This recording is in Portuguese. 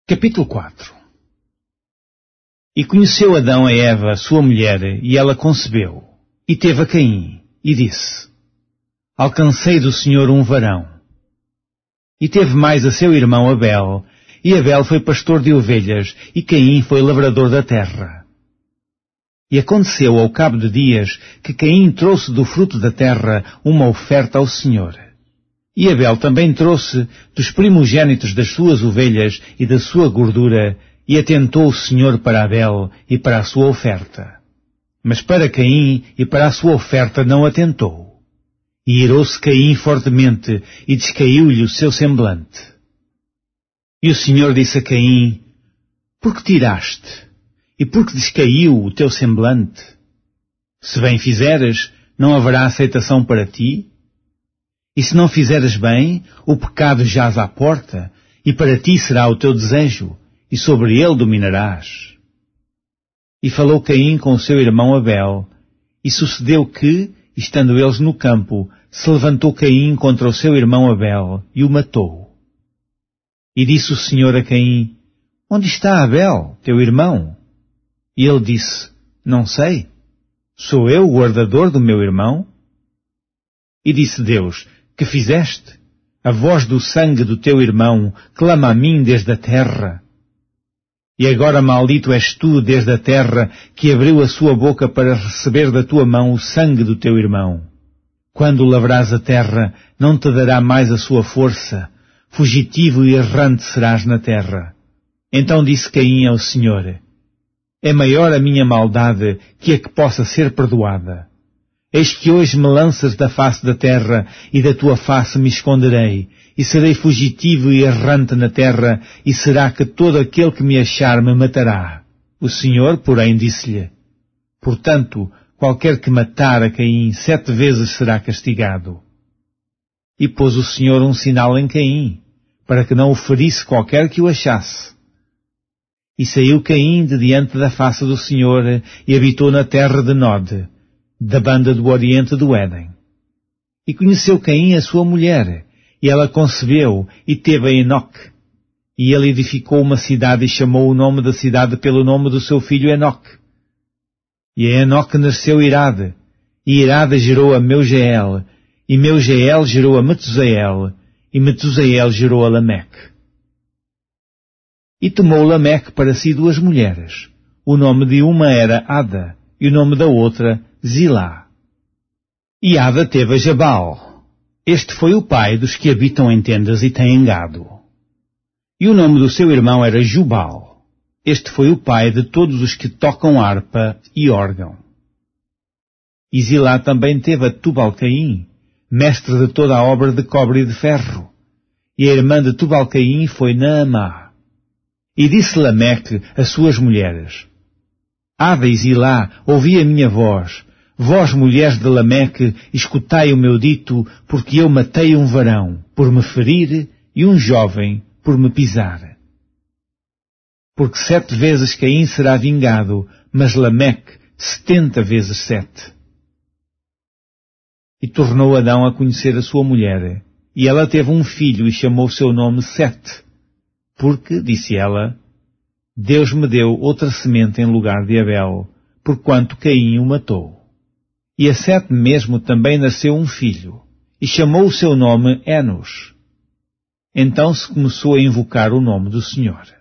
Capítulo 4. E conheceu Adão a Eva, sua mulher, e ela concebeu, e teve a Caim, e disse: Alcancei do Senhor um varão. E teve mais a seu irmão Abel, e Abel foi pastor de ovelhas, e Caim foi lavrador da terra. E aconteceu ao cabo de dias que Caim trouxe do fruto da terra uma oferta ao Senhor. E Abel também trouxe dos primogênitos das suas ovelhas e da sua gordura, e atentou o Senhor para Abel e para a sua oferta. Mas para Caim e para a sua oferta não atentou. E irou-se Caim fortemente, e descaiu-lhe o seu semblante. E o Senhor disse a Caim: Por que tiraste? E por que descaiu o teu semblante? Se bem fizeres, não haverá aceitação para ti? E se não fizeres bem, o pecado jaz à porta, e para ti será o teu desejo, e sobre ele dominarás. E falou Caim com o seu irmão Abel, e sucedeu que, estando eles no campo, se levantou Caim contra o seu irmão Abel, e o matou. E disse o Senhor a Caim: Onde está Abel, teu irmão? E ele disse: Não sei. Sou eu o guardador do meu irmão? E disse Deus: Que fizeste? A voz do sangue do teu irmão clama a mim desde a terra. E agora maldito és tu desde a terra, que abriu a sua boca para receber da tua mão o sangue do teu irmão. Quando lavrares a terra, não te dará mais a sua força. Fugitivo e errante serás na terra. Então disse Caim ao Senhor: É maior a minha maldade que a que possa ser perdoada. Eis que hoje me lanças da face da terra, e da tua face me esconderei, e serei fugitivo e errante na terra, e será que todo aquele que me achar me matará. O Senhor, porém, disse-lhe: Portanto, qualquer que matar a Caim 7 vezes será castigado. E pôs o Senhor um sinal em Caim, para que não o ferisse qualquer que o achasse. E saiu Caim de diante da face do Senhor, e habitou na terra de Nod, da banda do oriente do Éden. E conheceu Caim a sua mulher, e ela concebeu, e teve a Enoque. E ele edificou uma cidade, e chamou o nome da cidade pelo nome do seu filho Enoque. E a Enoque nasceu Irade, e Irade gerou a Meugeel, e Meugeel gerou a Metusael, e Metusael gerou a Lameque. E tomou Lameque para si 2 mulheres. O nome de uma era Ada, e o nome da outra Zilá. E Ada teve a Jabal. Este foi o pai dos que habitam em tendas e têm gado. E o nome do seu irmão era Jubal. Este foi o pai de todos os que tocam harpa e órgão. E Zilá também teve a Tubal-Caim, mestre de toda a obra de cobre e de ferro. E a irmã de Tubal-Caim foi Naamá. E disse Lameque às suas mulheres: Ada e Zilá, ouvi a minha voz. Vós, mulheres de Lameque, escutai o meu dito, porque eu matei um varão, por me ferir, e um jovem, por me pisar. Porque 7 vezes Caim será vingado, mas Lameque 70 vezes 7. E tornou Adão a conhecer a sua mulher, e ela teve um filho, e chamou seu nome Sete, porque, disse ela, Deus me deu outra semente em lugar de Abel, porquanto Caim o matou. E a Sete mesmo também nasceu um filho, e chamou o seu nome Enos. Então se começou a invocar o nome do Senhor.